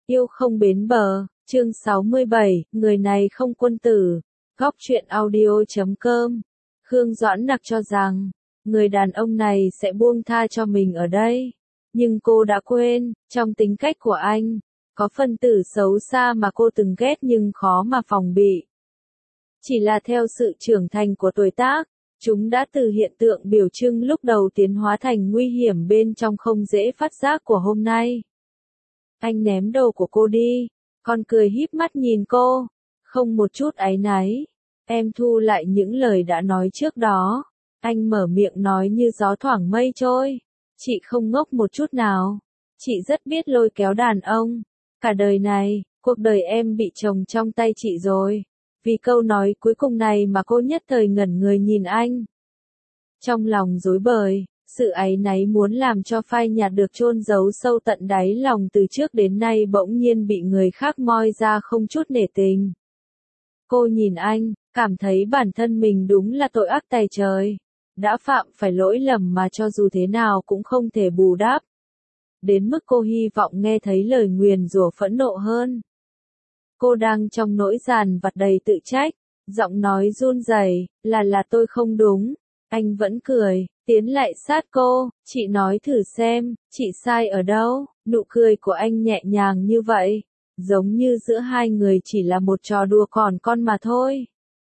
Yêu không bến bờ, chương 67, người này không quân tử. Góc truyện audio.com. Khương Doãn Nặc cho rằng, người đàn ông này sẽ buông tha cho mình ở đây. Nhưng cô đã quên, trong tính cách của anh, có phân tử xấu xa mà cô từng ghét nhưng khó mà phòng bị. Chỉ là theo sự trưởng thành của tuổi tác, chúng đã từ hiện tượng biểu trưng lúc đầu tiến hóa thành nguy hiểm bên trong không dễ phát giác của hôm nay. Anh ném đồ của cô đi, con cười híp mắt nhìn cô, không một chút áy náy. Em thu lại những lời đã nói trước đó. Anh mở miệng nói như gió thoảng mây trôi. Chị không ngốc một chút nào. Chị rất biết lôi kéo đàn ông. Cả đời này, cuộc đời em bị chồng trong tay chị rồi. Vì câu nói cuối cùng này mà cô nhất thời ngẩn người nhìn anh. Trong lòng rối bời, sự áy náy muốn làm cho phai nhạt được chôn giấu sâu tận đáy lòng từ trước đến nay bỗng nhiên bị người khác moi ra không chút nể tình. Cô nhìn anh, cảm thấy bản thân mình đúng là tội ác tày trời. Đã phạm phải lỗi lầm mà cho dù thế nào cũng không thể bù đắp. Đến mức cô hy vọng nghe thấy lời nguyền rủa phẫn nộ hơn. Cô đang trong nỗi dằn vặt đầy tự trách, giọng nói run rẩy, là tôi không đúng. Anh vẫn cười, tiến lại sát cô, chị nói thử xem, chị sai ở đâu? Nụ cười của anh nhẹ nhàng như vậy, giống như giữa hai người chỉ là một trò đùa còn con mà thôi.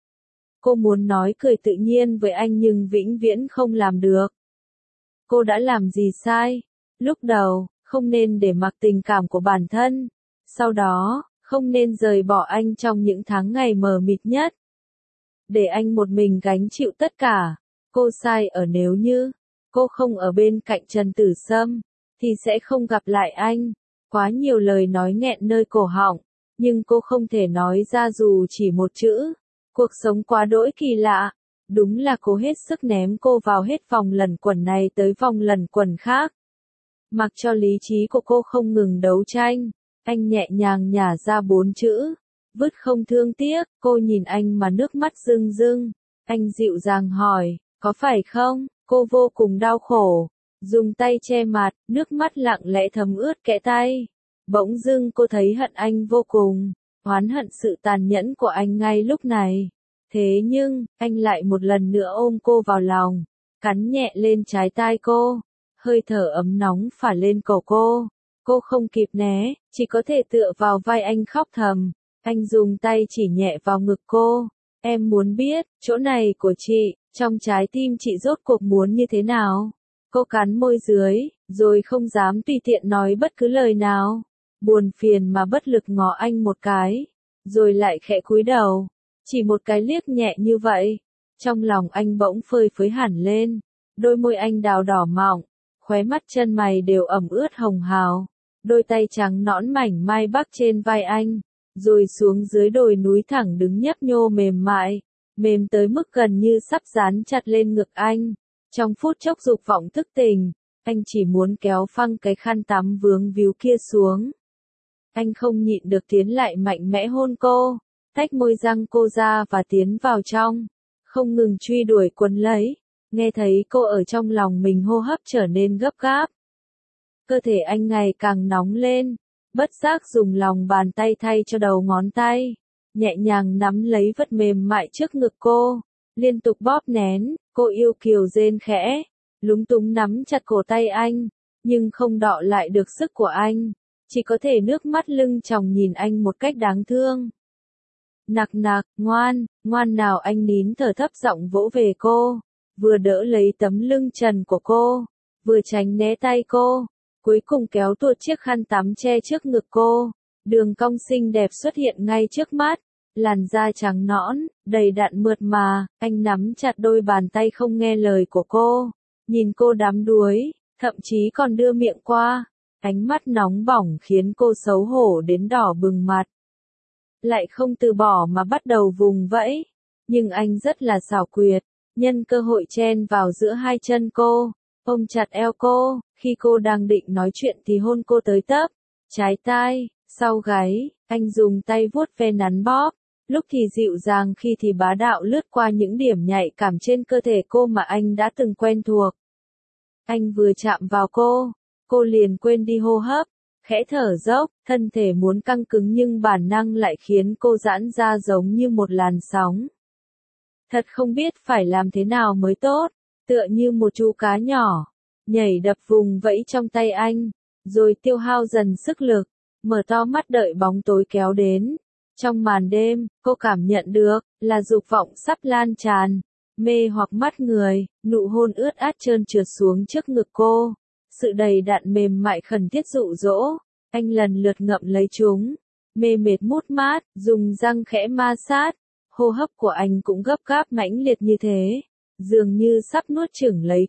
Cô muốn nói cười tự nhiên với anh nhưng vĩnh viễn không làm được. Cô đã làm gì sai? Lúc đầu, không nên để mặc tình cảm của bản thân. Sau đó, không nên rời bỏ anh trong những tháng ngày mờ mịt nhất. Để anh một mình gánh chịu tất cả. Cô sai ở nếu như, cô không ở bên cạnh Trần Tử Sâm, thì sẽ không gặp lại anh. Quá nhiều lời nói nghẹn nơi cổ họng, nhưng cô không thể nói ra dù chỉ một chữ. Cuộc sống quá đỗi kỳ lạ. Đúng là cô hết sức ném cô vào hết vòng luẩn quẩn này tới vòng luẩn quẩn khác. Mặc cho lý trí của cô không ngừng đấu tranh, anh nhẹ nhàng nhả ra 4 chữ. Vứt không thương tiếc, cô nhìn anh mà nước mắt rưng rưng. Anh dịu dàng hỏi, có phải không? Cô vô cùng đau khổ. Dùng tay che mặt, nước mắt lặng lẽ thấm ướt kẽ tay. Bỗng dưng cô thấy hận anh vô cùng. Oán hận sự tàn nhẫn của anh ngay lúc này. Thế nhưng, anh lại một lần nữa ôm cô vào lòng, cắn nhẹ lên trái tai cô, hơi thở ấm nóng phả lên cổ cô. Cô không kịp né, chỉ có thể tựa vào vai anh khóc thầm. Anh dùng tay chỉ nhẹ vào ngực cô. Em muốn biết, chỗ này của chị, trong trái tim chị rốt cuộc muốn như thế nào? Cô cắn môi dưới, rồi không dám tùy tiện nói bất cứ lời nào. Buồn phiền mà bất lực ngó anh một cái, rồi lại khẽ cúi đầu. Chỉ một cái liếc nhẹ như vậy, trong lòng anh bỗng phơi phới hẳn lên. Đôi môi anh đào đỏ mọng, khóe mắt chân mày đều ẩm ướt hồng hào. Đôi tay trắng nõn mảnh mai bắc trên vai anh, rồi xuống dưới đồi núi thẳng đứng nhấp nhô mềm mại, mềm tới mức gần như sắp dán chặt lên ngực anh. Trong phút chốc dục vọng thức tỉnh, anh chỉ muốn kéo phăng cái khăn tắm vướng víu kia xuống. Anh không nhịn được tiến lại mạnh mẽ hôn cô, tách môi răng cô ra và tiến vào trong, không ngừng truy đuổi quấn lấy. Nghe thấy cô ở trong lòng mình hô hấp trở nên gấp gáp. Cơ thể anh ngày càng nóng lên, bất giác dùng lòng bàn tay thay cho đầu ngón tay, nhẹ nhàng nắm lấy vật mềm mại trước ngực cô, liên tục bóp nén. Cô yêu kiều rên khẽ, lúng túng nắm chặt cổ tay anh, nhưng không đọ lại được sức của anh, chỉ có thể nước mắt lưng tròng nhìn anh một cách đáng thương. Nặc nặc, ngoan, ngoan nào, anh nín thở thấp giọng vỗ về cô, vừa đỡ lấy tấm lưng trần của cô, vừa tránh né tay cô, cuối cùng kéo tuột chiếc khăn tắm che trước ngực cô. Đường cong xinh đẹp xuất hiện ngay trước mắt, làn da trắng nõn, đầy đặn mượt mà. Anh nắm chặt đôi bàn tay không nghe lời của cô, nhìn cô đắm đuối, thậm chí còn đưa miệng qua. Ánh mắt nóng bỏng khiến cô xấu hổ đến đỏ bừng mặt. Lại không từ bỏ mà bắt đầu vùng vẫy. Nhưng anh rất là xảo quyệt, nhân cơ hội chen vào giữa hai chân cô, ôm chặt eo cô. Khi cô đang định nói chuyện thì hôn cô tới tấp, trái tai, sau gáy. Anh dùng tay vuốt ve nắn bóp, lúc thì dịu dàng khi thì bá đạo lướt qua những điểm nhạy cảm trên cơ thể cô mà anh đã từng quen thuộc. Anh vừa chạm vào cô liền quên đi hô hấp, khẽ thở dốc, thân thể muốn căng cứng nhưng bản năng lại khiến cô giãn ra giống như một làn sóng. Thật không biết phải làm thế nào mới tốt, tựa như một chú cá nhỏ, nhảy đập vùng vẫy trong tay anh, rồi tiêu hao dần sức lực, mở to mắt đợi bóng tối kéo đến. Trong màn đêm, cô cảm nhận được, là dục vọng sắp lan tràn, mê hoặc mắt người, nụ hôn ướt át trơn trượt xuống trước ngực cô. Sự đầy đặn mềm mại khẩn thiết dụ dỗ, anh lần lượt ngậm lấy chúng, mê mệt mút mát, dùng răng khẽ ma sát, hô hấp của anh cũng gấp gáp mãnh liệt như thế, dường như sắp nuốt chửng lấy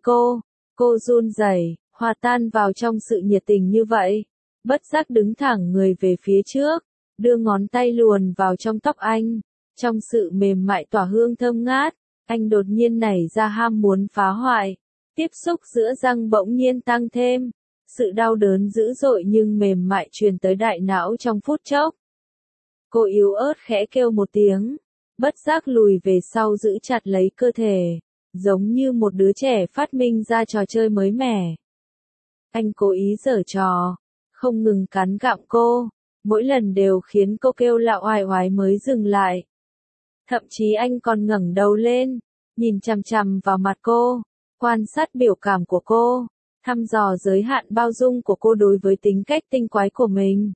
cô run rẩy, hòa tan vào trong sự nhiệt tình như vậy, bất giác đứng thẳng người về phía trước, đưa ngón tay luồn vào trong tóc anh, trong sự mềm mại tỏa hương thơm ngát, anh đột nhiên nảy ra ham muốn phá hoại. Tiếp xúc giữa răng bỗng nhiên tăng thêm, sự đau đớn dữ dội nhưng mềm mại truyền tới đại não trong phút chốc. Cô yếu ớt khẽ kêu một tiếng, bất giác lùi về sau giữ chặt lấy cơ thể, giống như một đứa trẻ phát minh ra trò chơi mới mẻ. Anh cố ý giở trò, không ngừng cắn gặm cô, mỗi lần đều khiến cô kêu lạo oai oái mới dừng lại. Thậm chí anh còn ngẩng đầu lên, nhìn chằm chằm vào mặt cô. Quan sát biểu cảm của cô, thăm dò giới hạn bao dung của cô đối với tính cách tinh quái của mình.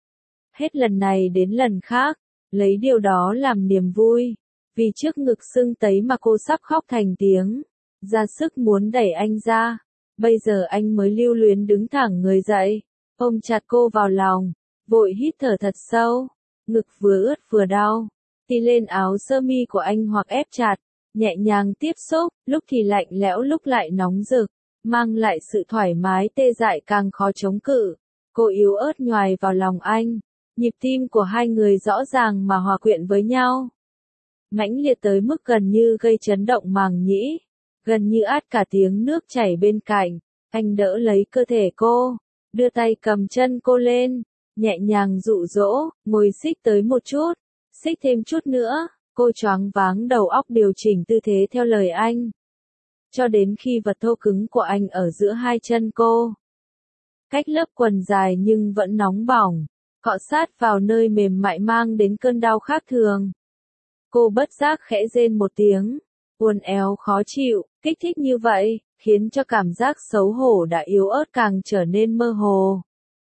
Hết lần này đến lần khác, lấy điều đó làm niềm vui, vì trước ngực sưng tấy mà cô sắp khóc thành tiếng, ra sức muốn đẩy anh ra. Bây giờ anh mới lưu luyến đứng thẳng người dậy, ôm chặt cô vào lòng, vội hít thở thật sâu, ngực vừa ướt vừa đau, tì lên áo sơ mi của anh hoặc ép chặt. Nhẹ nhàng tiếp xúc, lúc thì lạnh lẽo lúc lại nóng rực, mang lại sự thoải mái tê dại càng khó chống cự. Cô yếu ớt nhoài vào lòng anh, nhịp tim của hai người rõ ràng mà hòa quyện với nhau. Mãnh liệt tới mức gần như gây chấn động màng nhĩ, gần như át cả tiếng nước chảy bên cạnh. Anh đỡ lấy cơ thể cô, đưa tay cầm chân cô lên, nhẹ nhàng dụ dỗ, ngồi xích tới một chút, xích thêm chút nữa. Cô choáng váng đầu óc điều chỉnh tư thế theo lời anh. Cho đến khi vật thô cứng của anh ở giữa hai chân cô. Cách lớp quần dài nhưng vẫn nóng bỏng, cọ sát vào nơi mềm mại mang đến cơn đau khác thường. Cô bất giác khẽ rên một tiếng, uốn éo khó chịu, kích thích như vậy, khiến cho cảm giác xấu hổ đã yếu ớt càng trở nên mơ hồ.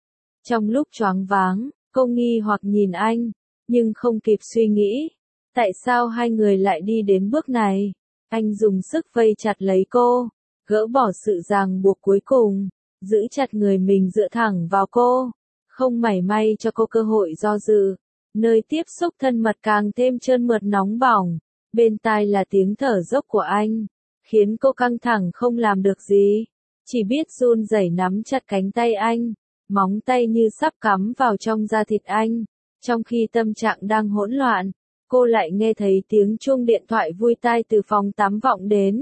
Trong lúc choáng váng, cô nghi hoặc nhìn anh, nhưng không kịp suy nghĩ. Tại sao hai người lại đi đến bước này? Anh dùng sức vây chặt lấy cô, gỡ bỏ sự ràng buộc cuối cùng, giữ chặt người mình dựa thẳng vào cô, không mảy may cho cô cơ hội do dự. Nơi tiếp xúc thân mật càng thêm trơn mượt nóng bỏng, bên tai là tiếng thở dốc của anh, khiến cô căng thẳng không làm được gì, chỉ biết run rẩy nắm chặt cánh tay anh, móng tay như sắp cắm vào trong da thịt anh, trong khi tâm trạng đang hỗn loạn. Cô lại nghe thấy tiếng chuông điện thoại vui tai từ phòng tắm vọng đến.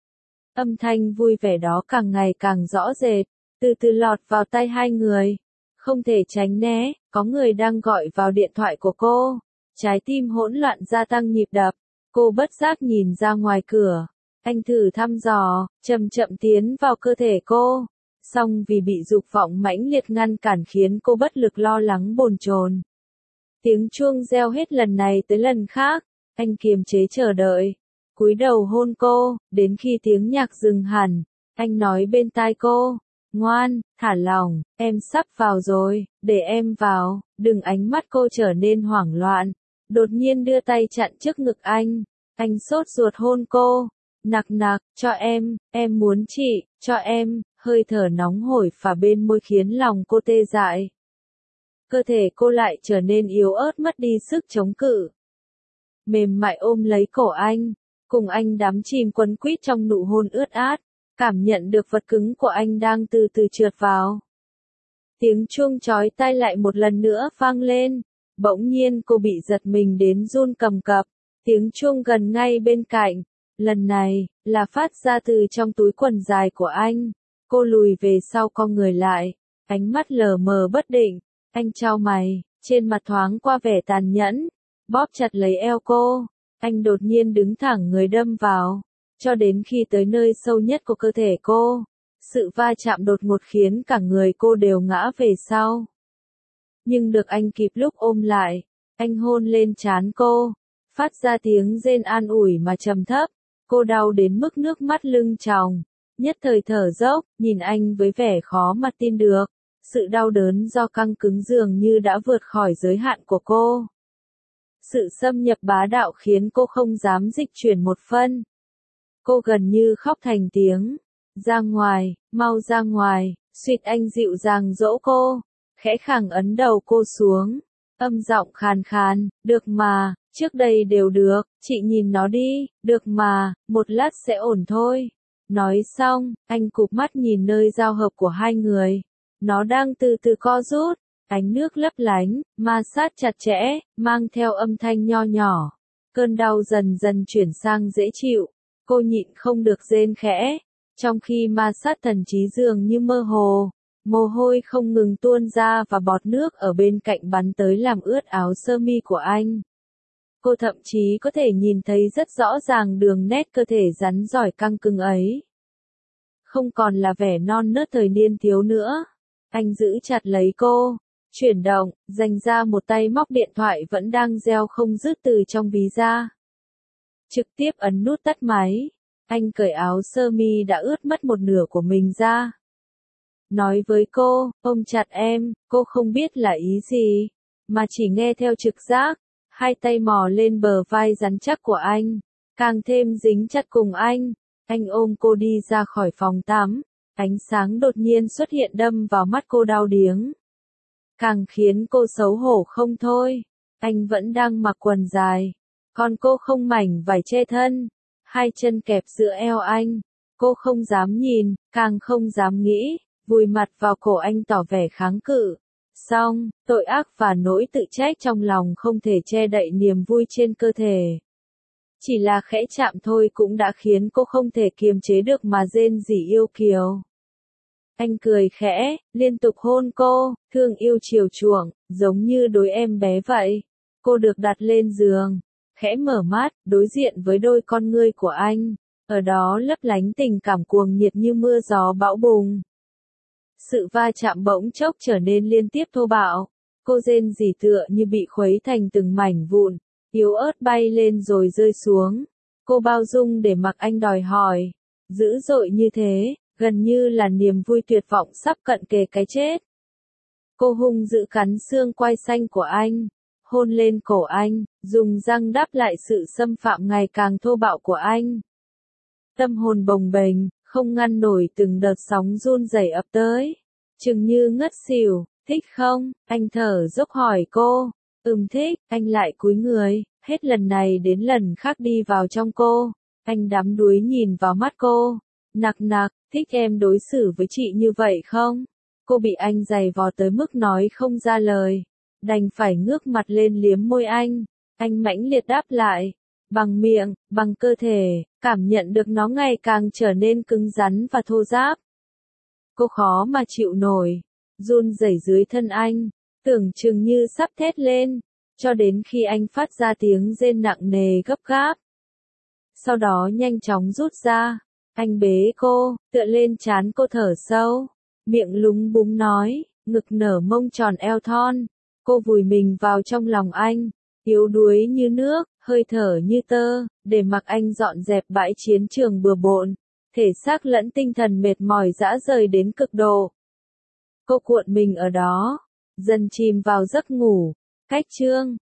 Âm thanh vui vẻ đó càng ngày càng rõ rệt, từ từ lọt vào tai hai người. Không thể tránh né, có người đang gọi vào điện thoại của cô. Trái tim hỗn loạn gia tăng nhịp đập. Cô bất giác nhìn ra ngoài cửa. Anh thử thăm dò, chậm chậm tiến vào cơ thể cô. Song vì bị dục vọng mãnh liệt ngăn cản khiến cô bất lực lo lắng bồn chồn. Tiếng chuông reo hết lần này tới lần khác, anh kiềm chế chờ đợi, cúi đầu hôn cô, đến khi tiếng nhạc dừng hẳn, anh nói bên tai cô, ngoan, thả lỏng, em sắp vào rồi, để em vào, đừng. Ánh mắt cô trở nên hoảng loạn, đột nhiên đưa tay chặn trước ngực anh sốt ruột hôn cô, nặc nặc, cho em muốn chị, cho em, hơi thở nóng hổi phả bên môi khiến lòng cô tê dại. Cơ thể cô lại trở nên yếu ớt mất đi sức chống cự. Mềm mại ôm lấy cổ anh, cùng anh đắm chìm quấn quýt trong nụ hôn ướt át, cảm nhận được vật cứng của anh đang từ từ trượt vào. Tiếng chuông chói tai lại một lần nữa vang lên, bỗng nhiên cô bị giật mình đến run cầm cập, tiếng chuông gần ngay bên cạnh, lần này, là phát ra từ trong túi quần dài của anh. Cô lùi về sau cong người lại, ánh mắt lờ mờ bất định. Anh chau mày, trên mặt thoáng qua vẻ tàn nhẫn, bóp chặt lấy eo cô. Anh đột nhiên đứng thẳng người đâm vào, cho đến khi tới nơi sâu nhất của cơ thể cô. Sự va chạm đột ngột khiến cả người cô đều ngã về sau. nhưng được anh kịp lúc ôm lại. Anh hôn lên trán cô, phát ra tiếng rên an ủi mà trầm thấp. Cô đau đến mức nước mắt lưng tròng, nhất thời thở dốc, nhìn anh với vẻ khó mà tin được. Sự đau đớn do căng cứng dường như đã vượt khỏi giới hạn của cô. Sự xâm nhập bá đạo khiến cô không dám dịch chuyển một phân. Cô gần như khóc thành tiếng. Ra ngoài, mau ra ngoài, suýt anh dịu dàng dỗ cô. Khẽ khàng ấn đầu cô xuống. Âm giọng khàn khàn, được mà, trước đây đều được, chị nhìn nó đi, được mà, một lát sẽ ổn thôi. Nói xong, anh cụp mắt nhìn nơi giao hợp của hai người. Nó đang từ từ co rút, ánh nước lấp lánh, ma sát chặt chẽ, mang theo âm thanh nho nhỏ. Cơn đau dần dần chuyển sang dễ chịu, cô nhịn không được rên khẽ, trong khi ma sát thần trí dường như mơ hồ. Mồ hôi không ngừng tuôn ra và bọt nước ở bên cạnh bắn tới làm ướt áo sơ mi của anh. Cô thậm chí có thể nhìn thấy rất rõ ràng đường nét cơ thể rắn rỏi căng cứng ấy. Không còn là vẻ non nớt thời niên thiếu nữa. Anh giữ chặt lấy cô, chuyển động, dành ra một tay móc điện thoại vẫn đang reo không dứt từ trong ví ra. Trực tiếp ấn nút tắt máy, anh cởi áo sơ mi đã ướt mất một nửa của mình ra. Nói với cô, ôm chặt em, cô không biết là ý gì, mà chỉ nghe theo trực giác. Hai tay mò lên bờ vai rắn chắc của anh, càng thêm dính chặt cùng anh. Anh ôm cô đi ra khỏi phòng tắm, ánh sáng đột nhiên xuất hiện đâm vào mắt cô đau điếng. Càng khiến cô xấu hổ không thôi. Anh vẫn đang mặc quần dài, còn cô không mảnh vải che thân, hai chân kẹp giữa eo anh. Cô không dám nhìn, càng không dám nghĩ, vùi mặt vào cổ anh tỏ vẻ kháng cự. Xong, tội ác và nỗi tự trách trong lòng không thể che đậy niềm vui trên cơ thể. Chỉ là khẽ chạm thôi cũng đã khiến cô không thể kiềm chế được mà rên rỉ yêu kiều. Anh cười khẽ, liên tục hôn cô, thương yêu chiều chuộng, giống như đôi em bé vậy. Cô được đặt lên giường, khẽ mở mắt, đối diện với đôi con ngươi của anh. Ở đó lấp lánh tình cảm cuồng nhiệt như mưa gió bão bùng. Sự va chạm bỗng chốc trở nên liên tiếp thô bạo. Cô rên rỉ tựa như bị khuấy thành từng mảnh vụn, yếu ớt bay lên rồi rơi xuống. Cô bao dung để mặc anh đòi hỏi. Dữ dội như thế, gần như là niềm vui tuyệt vọng sắp cận kề cái chết. Cô hung dữ cắn xương quai xanh của anh, hôn lên cổ anh, dùng răng đáp lại sự xâm phạm ngày càng thô bạo của anh. Tâm hồn bồng bềnh, không ngăn nổi từng đợt sóng run rẩy ập tới. Chừng như ngất xỉu, thích không? Anh thở dốc hỏi cô. Thích, anh lại cúi người, hết lần này đến lần khác đi vào trong cô. Anh đắm đuối nhìn vào mắt cô. Nặc nặc, thích em đối xử với chị như vậy không? Cô bị anh giày vò tới mức nói không ra lời. Đành phải ngước mặt lên liếm môi anh. Anh mãnh liệt đáp lại. Bằng miệng, bằng cơ thể, cảm nhận được nó ngày càng trở nên cứng rắn và thô ráp. Cô khó mà chịu nổi, run rẩy dưới thân anh, tưởng chừng như sắp thét lên, cho đến khi anh phát ra tiếng rên nặng nề gấp gáp. Sau đó nhanh chóng rút ra, anh bế cô, tựa lên trán cô thở sâu, miệng lúng búng nói, ngực nở mông tròn eo thon. Cô vùi mình vào trong lòng anh, yếu đuối như nước, hơi thở như tơ, để mặc anh dọn dẹp bãi chiến trường bừa bộn, thể xác lẫn tinh thần mệt mỏi rã rời đến cực độ. Cô cuộn mình ở đó, dần chìm vào giấc ngủ. Cách chương